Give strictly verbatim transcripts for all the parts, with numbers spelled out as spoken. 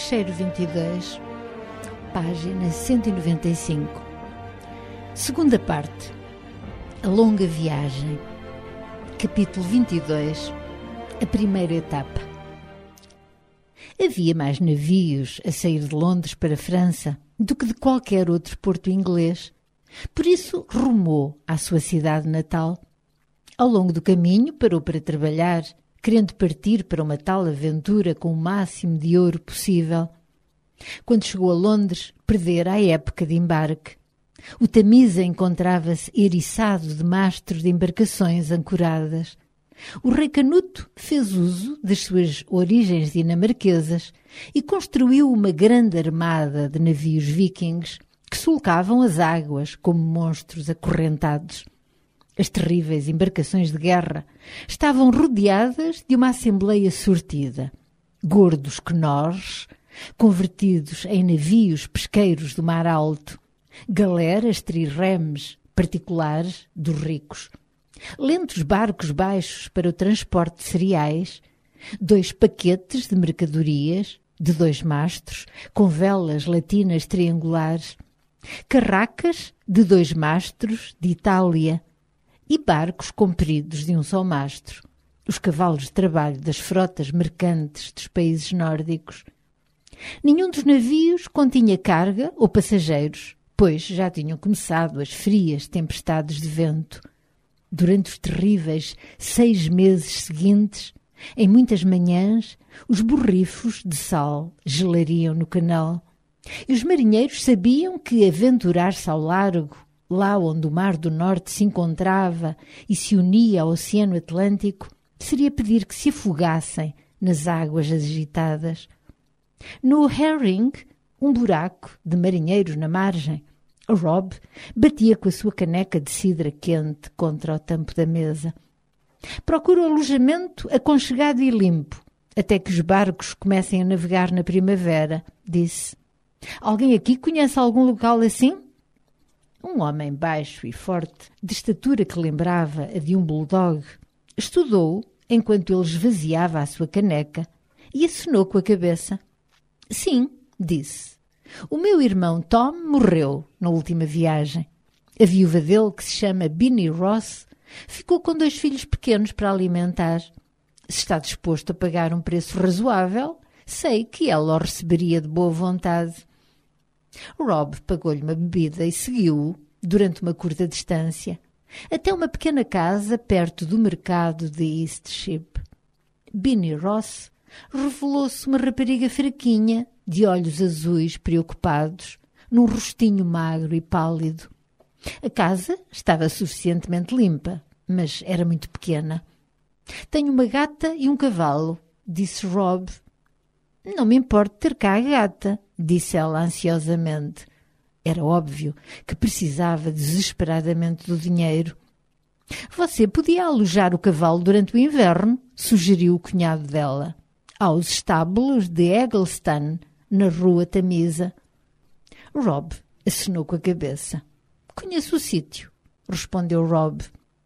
Fecheiro vinte e dois, página cento e noventa e cinco. Segunda parte. A longa viagem. Capítulo vinte e dois. A primeira etapa. Havia mais navios a sair de Londres para a França do que de qualquer outro porto inglês. Por isso, rumou à sua cidade natal. Ao longo do caminho, parou para trabalhar, querendo partir para uma tal aventura com o máximo de ouro possível. Quando chegou a Londres, perdera a época de embarque. O Tamisa encontrava-se eriçado de mastros de embarcações ancoradas. O rei Canuto fez uso das suas origens dinamarquesas e construiu uma grande armada de navios vikings que sulcavam as águas como monstros acorrentados. As terríveis embarcações de guerra estavam rodeadas de uma assembleia sortida. Gordos quenores, convertidos em navios pesqueiros do mar alto, galeras trirremes particulares dos ricos, lentos barcos baixos para o transporte de cereais, dois paquetes de mercadorias de dois mastros com velas latinas triangulares, carracas de dois mastros de Itália e barcos compridos de um só mastro, os cavalos de trabalho das frotas mercantes dos países nórdicos. Nenhum dos navios continha carga ou passageiros, pois já tinham começado as frias tempestades de vento. Durante os terríveis seis meses seguintes, em muitas manhãs, os borrifos de sal gelariam no canal, e os marinheiros sabiam que aventurar-se ao largo, lá onde o Mar do Norte se encontrava e se unia ao Oceano Atlântico, seria pedir que se afogassem nas águas agitadas. No Herring, um buraco de marinheiros na margem, Rob batia com a sua caneca de cidra quente contra o tampo da mesa. Procuro alojamento aconchegado e limpo, até que os barcos comecem a navegar na primavera, disse. Alguém aqui conhece algum local assim? Um homem baixo e forte, de estatura que lembrava a de um bulldog, estudou enquanto ele esvaziava a sua caneca e acenou com a cabeça. Sim, disse. O meu irmão Tom morreu na última viagem. A viúva dele, que se chama Binnie Ross, ficou com dois filhos pequenos para alimentar. Se está disposto a pagar um preço razoável, sei que ela o receberia de boa vontade. Rob pagou-lhe uma bebida e seguiu-o, durante uma curta distância, até uma pequena casa perto do mercado de Eastship. Binnie Ross revelou-se uma rapariga fraquinha, de olhos azuis preocupados, num rostinho magro e pálido. A casa estava suficientemente limpa, mas era muito pequena. Tenho uma gata e um cavalo, disse Rob. Não me importa ter cá a gata, disse ela ansiosamente. Era óbvio que precisava desesperadamente do dinheiro. Você podia alojar o cavalo durante o inverno, sugeriu o cunhado dela, aos estábulos de Eggleston, na rua Tamisa. Rob acenou com a cabeça. Conheço o sítio, respondeu Rob.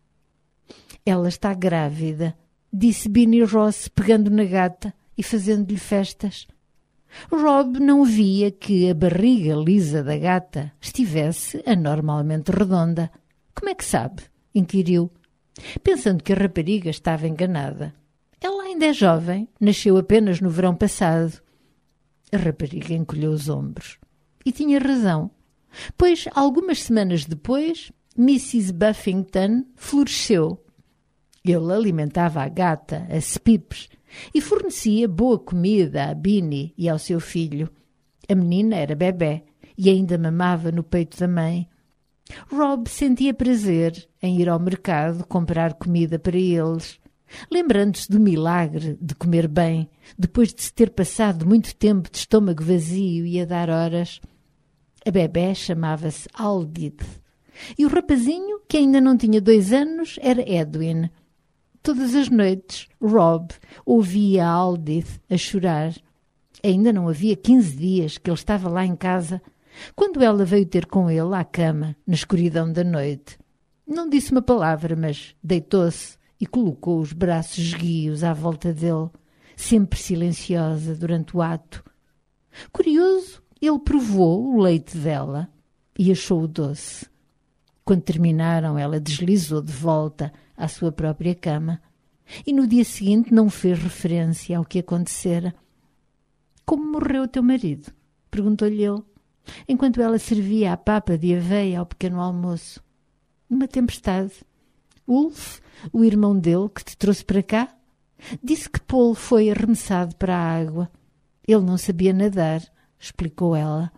Ela está grávida, disse Binnie Ross, pegando na gata e fazendo-lhe festas. Rob não via que a barriga lisa da gata estivesse anormalmente redonda. Como é que sabe? Inquiriu, pensando que a rapariga estava enganada. Ela ainda é jovem, nasceu apenas no verão passado. A rapariga encolheu os ombros. E tinha razão, pois algumas semanas depois, missus Buffington floresceu. Ele alimentava a gata a cepipes e fornecia boa comida a Binnie e ao seu filho. A menina era bebé e ainda mamava no peito da mãe. Rob sentia prazer em ir ao mercado comprar comida para eles, lembrando-se do milagre de comer bem, depois de se ter passado muito tempo de estômago vazio e a dar horas. A bebé chamava-se Aldith e o rapazinho, que ainda não tinha dois anos, era Edwin. Todas as noites, Rob ouvia a Aldith a chorar. Ainda não havia quinze dias que ele estava lá em casa, quando ela veio ter com ele à cama, na escuridão da noite. Não disse uma palavra, mas deitou-se e colocou os braços esguios à volta dele, sempre silenciosa durante o ato. Curioso, ele provou o leite dela e achou-o doce. Quando terminaram, ela deslizou de volta à sua própria cama e no dia seguinte não fez referência ao que acontecera. Como morreu teu marido? Perguntou-lhe ele, enquanto ela servia a papa de aveia ao pequeno almoço. Numa tempestade. Ulf, o irmão dele que te trouxe para cá, disse que Paul foi arremessado para a água. Ele não sabia nadar, explicou ela.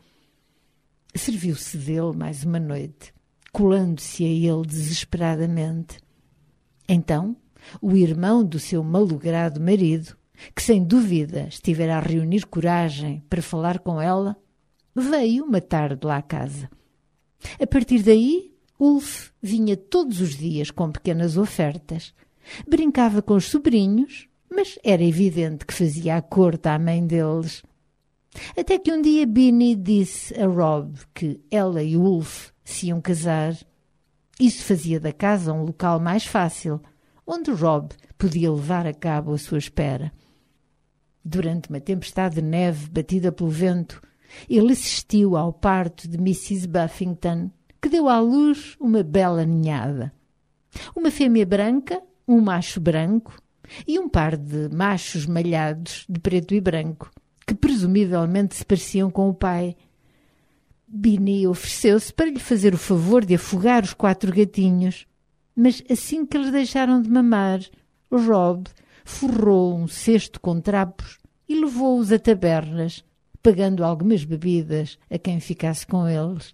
Serviu-se dele mais uma noite, colando-se a ele desesperadamente. Então, o irmão do seu malogrado marido, que sem dúvida estivera a reunir coragem para falar com ela, veio uma tarde lá à casa. A partir daí, Ulf vinha todos os dias com pequenas ofertas. Brincava com os sobrinhos, mas era evidente que fazia a corte à mãe deles. Até que um dia Binny disse a Rob que ela e Ulf se iam casar. Isso fazia da casa um local mais fácil, onde Rob podia levar a cabo a sua espera. Durante uma tempestade de neve batida pelo vento, ele assistiu ao parto de missus Buffington, que deu à luz uma bela ninhada. Uma fêmea branca, um macho branco e um par de machos malhados de preto e branco, que presumivelmente se pareciam com o pai. Binny ofereceu-se para lhe fazer o favor de afogar os quatro gatinhos, mas assim que eles deixaram de mamar, Rob forrou um cesto com trapos e levou-os a tabernas, pagando algumas bebidas a quem ficasse com eles.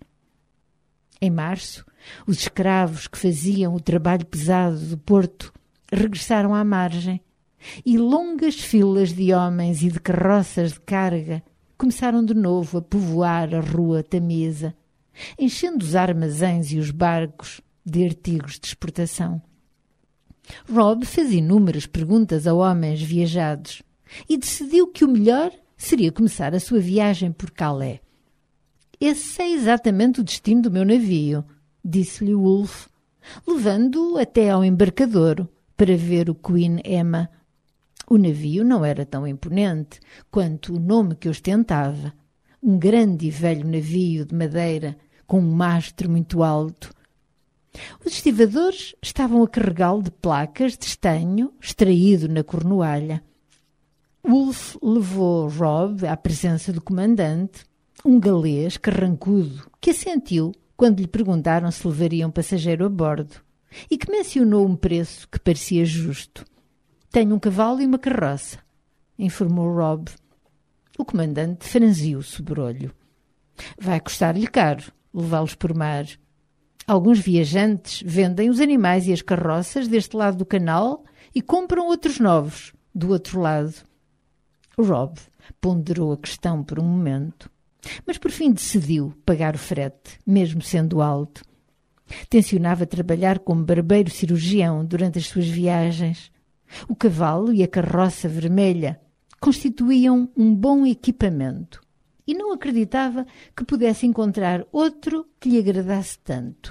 Em março, os escravos que faziam o trabalho pesado do porto regressaram à margem e longas filas de homens e de carroças de carga começaram de novo a povoar a rua Tamisa, enchendo os armazéns e os barcos de artigos de exportação. Rob fez inúmeras perguntas a homens viajados e decidiu que o melhor seria começar a sua viagem por Calais. Esse é exatamente o destino do meu navio, disse-lhe Ulf, levando-o até ao embarcadouro para ver o Queen Emma. O navio não era tão imponente quanto o nome que ostentava, um grande e velho navio de madeira com um mastro muito alto. Os estivadores estavam a carregá-lo de placas de estanho extraído na Cornualha. Ulf levou Rob à presença do comandante, um galês carrancudo que assentiu quando lhe perguntaram se levariam passageiro a bordo e que mencionou um preço que parecia justo. Tenho um cavalo e uma carroça, informou Rob. O comandante franziu o sobrolho. Vai custar-lhe caro levá-los por mar. Alguns viajantes vendem os animais e as carroças deste lado do canal e compram outros novos do outro lado. Rob ponderou a questão por um momento, mas por fim decidiu pagar o frete, mesmo sendo alto. Tencionava trabalhar como barbeiro cirurgião durante as suas viagens. O cavalo e a carroça vermelha constituíam um bom equipamento e não acreditava que pudesse encontrar outro que lhe agradasse tanto.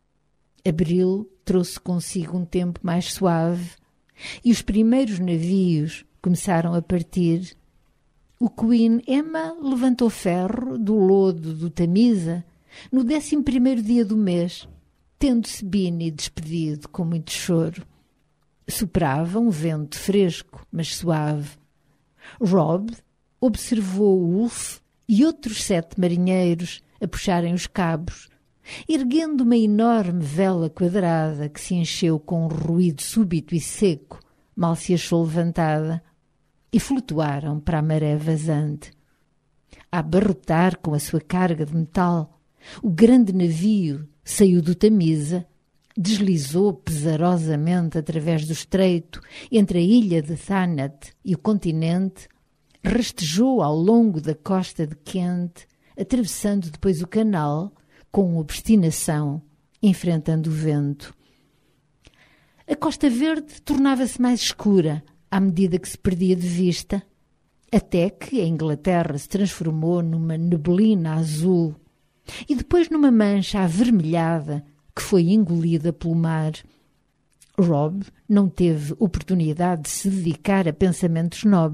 Abril trouxe consigo um tempo mais suave e os primeiros navios começaram a partir. O Queen Emma levantou ferro do lodo do Tamisa no décimo primeiro dia do mês, tendo-se Binny despedido com muito choro. Soprava um vento fresco, mas suave. Rob observou Ulf e outros sete marinheiros a puxarem os cabos, erguendo uma enorme vela quadrada que se encheu com um ruído súbito e seco, mal se achou levantada, e flutuaram para a maré vazante. A abarrotar com a sua carga de metal, o grande navio saiu do Tamisa, deslizou pesarosamente através do estreito entre a ilha de Thanet e o continente, rastejou ao longo da costa de Kent, atravessando depois o canal com obstinação, enfrentando o vento. A Costa Verde tornava-se mais escura à medida que se perdia de vista, até que a Inglaterra se transformou numa neblina azul e depois numa mancha avermelhada que foi engolida pelo mar. Rob não teve oportunidade de se dedicar a pensamentos nobres,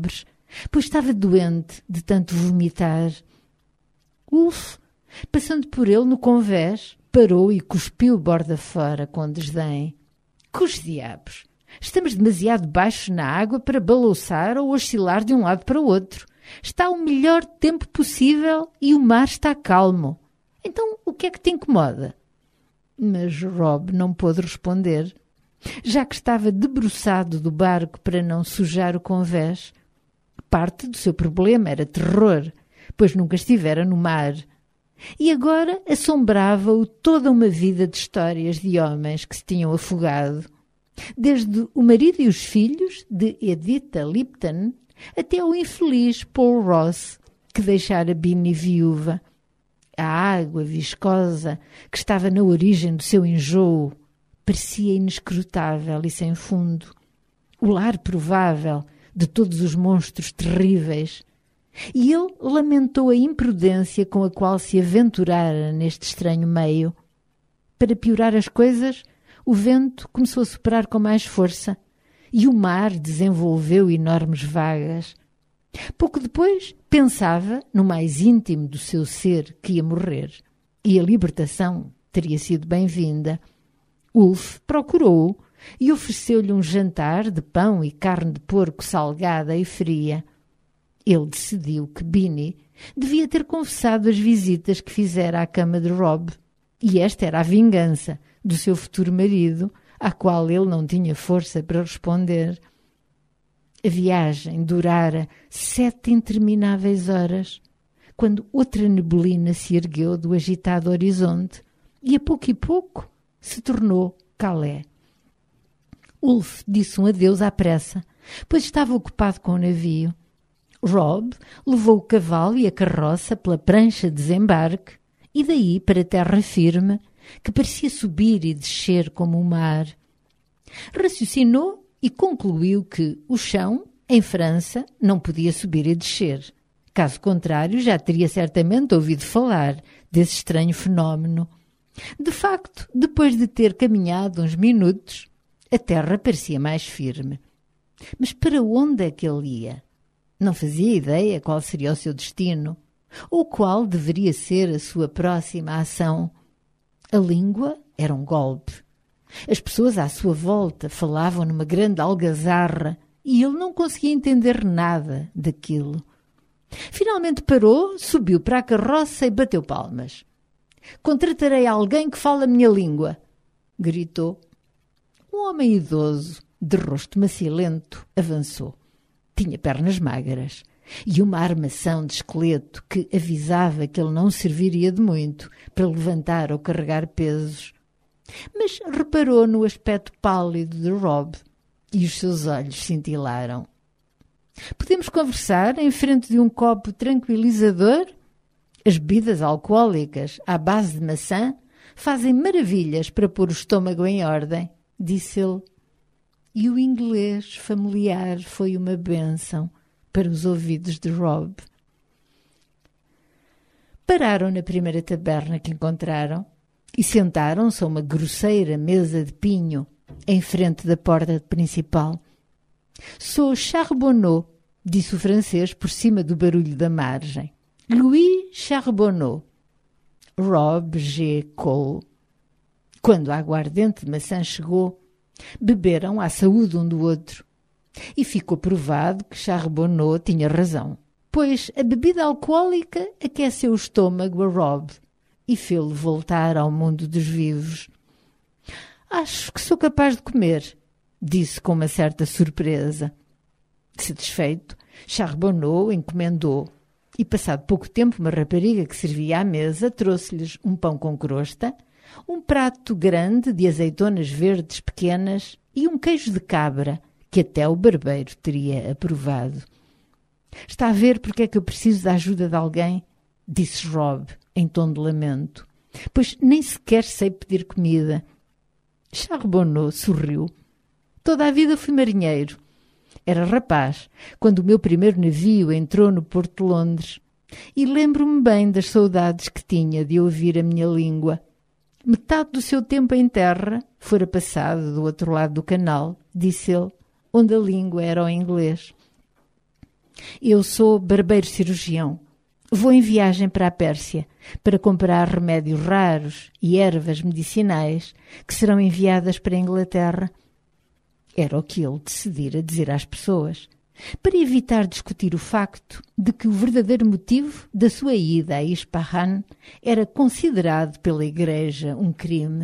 pois estava doente de tanto vomitar. Ulf, passando por ele no convés, parou e cuspiu borda fora com desdém. Cos diabos! Estamos demasiado baixos na água para balouçar ou oscilar de um lado para o outro. Está o melhor tempo possível e o mar está calmo. Então, o que é que te incomoda? Mas Rob não pôde responder, já que estava debruçado do barco para não sujar o convés. Parte do seu problema era terror, pois nunca estivera no mar. E agora assombrava-o toda uma vida de histórias de homens que se tinham afogado. Desde o marido e os filhos de Editha Lipton até o infeliz Paul Ross, que deixara Binny viúva. A água viscosa que estava na origem do seu enjoo parecia inescrutável e sem fundo. O lar provável de todos os monstros terríveis. E ele lamentou a imprudência com a qual se aventurara neste estranho meio. Para piorar as coisas, o vento começou a soprar com mais força e o mar desenvolveu enormes vagas. Pouco depois, pensava, no mais íntimo do seu ser, que ia morrer. E a libertação teria sido bem-vinda. Ulf procurou-o e ofereceu-lhe um jantar de pão e carne de porco salgada e fria. Ele decidiu que Binny devia ter confessado as visitas que fizera à cama de Rob, e esta era a vingança do seu futuro marido, à qual ele não tinha força para responder. A viagem durara sete intermináveis horas, quando outra neblina se ergueu do agitado horizonte e, a pouco e pouco, se tornou Calais. Ulf disse um adeus à pressa, pois estava ocupado com o navio. Rob levou o cavalo e a carroça pela prancha de desembarque e daí para terra firme, que parecia subir e descer como o mar. Raciocinou e concluiu que o chão, em França, não podia subir e descer. Caso contrário, já teria certamente ouvido falar desse estranho fenómeno. De facto, depois de ter caminhado uns minutos, a terra parecia mais firme. Mas para onde é que ele ia? Não fazia ideia qual seria o seu destino, ou qual deveria ser a sua próxima ação. A língua era um golpe. As pessoas à sua volta falavam numa grande algazarra e ele não conseguia entender nada daquilo. Finalmente parou, subiu para a carroça e bateu palmas. «Contratarei alguém que fale a minha língua», gritou. Um homem idoso, de rosto macilento, avançou. Tinha pernas magras e uma armação de esqueleto que avisava que ele não serviria de muito para levantar ou carregar pesos. Mas reparou no aspecto pálido de Rob e os seus olhos cintilaram. «Podemos conversar em frente de um copo tranquilizador? As bebidas alcoólicas à base de maçã fazem maravilhas para pôr o estômago em ordem», disse ele. E o inglês familiar foi uma bênção para os ouvidos de Rob. Pararam na primeira taberna que encontraram e sentaram-se a uma grosseira mesa de pinho em frente da porta principal. «Sou Charbonneau», disse o francês por cima do barulho da margem. «Louis Charbonneau». Rob G. Cole. Quando a aguardente de maçã chegou, beberam à saúde um do outro. E ficou provado que Charbonneau tinha razão, pois a bebida alcoólica aqueceu o estômago a Rob e fê-lo voltar ao mundo dos vivos. «Acho que sou capaz de comer», disse com uma certa surpresa. Satisfeito, Charbonneau encomendou, e passado pouco tempo uma rapariga que servia à mesa trouxe-lhes um pão com crosta, um prato grande de azeitonas verdes pequenas e um queijo de cabra, que até o barbeiro teria aprovado. «Está a ver porque é que eu preciso da ajuda de alguém?» disse Rob, em tom de lamento. «Pois nem sequer sei pedir comida». Charbonneau sorriu. «Toda a vida fui marinheiro. Era rapaz, quando o meu primeiro navio entrou no Porto de Londres, e lembro-me bem das saudades que tinha de ouvir a minha língua. Metade do seu tempo em terra fora passado do outro lado do canal», disse ele, onde a língua era o inglês. Eu sou barbeiro cirurgião. Vou em viagem para a Pérsia para comprar remédios raros e ervas medicinais que serão enviadas para a Inglaterra. Era o que ele decidira dizer às pessoas, para evitar discutir o facto de que o verdadeiro motivo da sua ida a Ispahan era considerado pela Igreja um crime.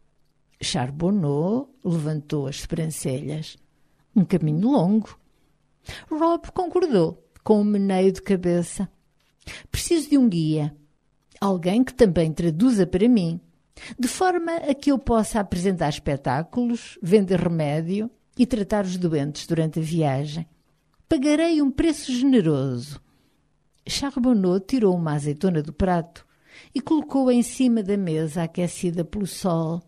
Charbonneau levantou as sobrancelhas. Um caminho longo. Rob concordou, com um meneio de cabeça. Preciso de um guia, alguém que também traduza para mim, de forma a que eu possa apresentar espetáculos, vender remédio e tratar os doentes durante a viagem. Pagarei um preço generoso. Charbonneau tirou uma azeitona do prato e colocou-a em cima da mesa aquecida pelo sol.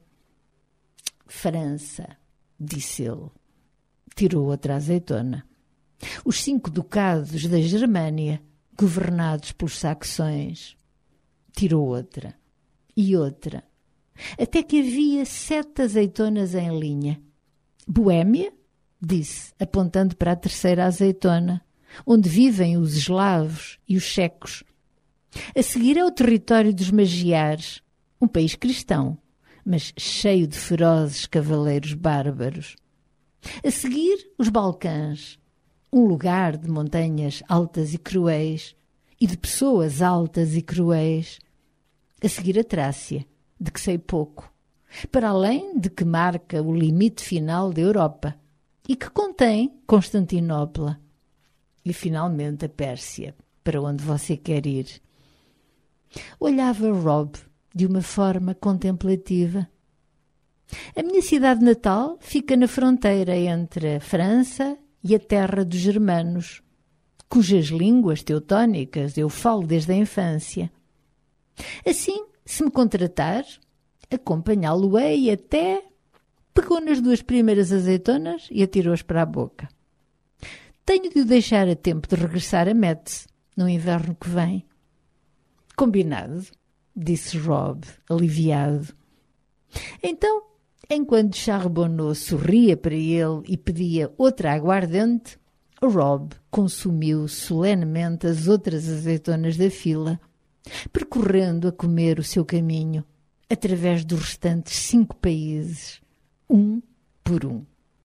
França, disse ele. Tirou outra azeitona. Os cinco ducados da Germânia, governados pelos saxões. Tirou outra. E outra. Até que havia sete azeitonas em linha. Boémia? Disse, apontando para a terceira azeitona, onde vivem os eslavos e os checos. A seguir é o território dos magiares, um país cristão, mas cheio de ferozes cavaleiros bárbaros. A seguir, os Balcãs, um lugar de montanhas altas e cruéis e de pessoas altas e cruéis. A seguir, a Trácia, de que sei pouco, para além de que marca o limite final da Europa e que contém Constantinopla. E, finalmente, a Pérsia, para onde você quer ir. Olhava Rob de uma forma contemplativa. A minha cidade natal fica na fronteira entre a França e a terra dos germanos, cujas línguas teutónicas eu falo desde a infância. Assim, se me contratar, acompanhá-lo-ei até... Pegou nas duas primeiras azeitonas e atirou-as para a boca. Tenho de o deixar a tempo de regressar a Metz, no inverno que vem. Combinado, disse Rob, aliviado. Então, enquanto Charbonneau sorria para ele e pedia outra aguardente, Rob consumiu solenemente as outras azeitonas da fila, percorrendo a comer o seu caminho, através dos restantes cinco países, um por um.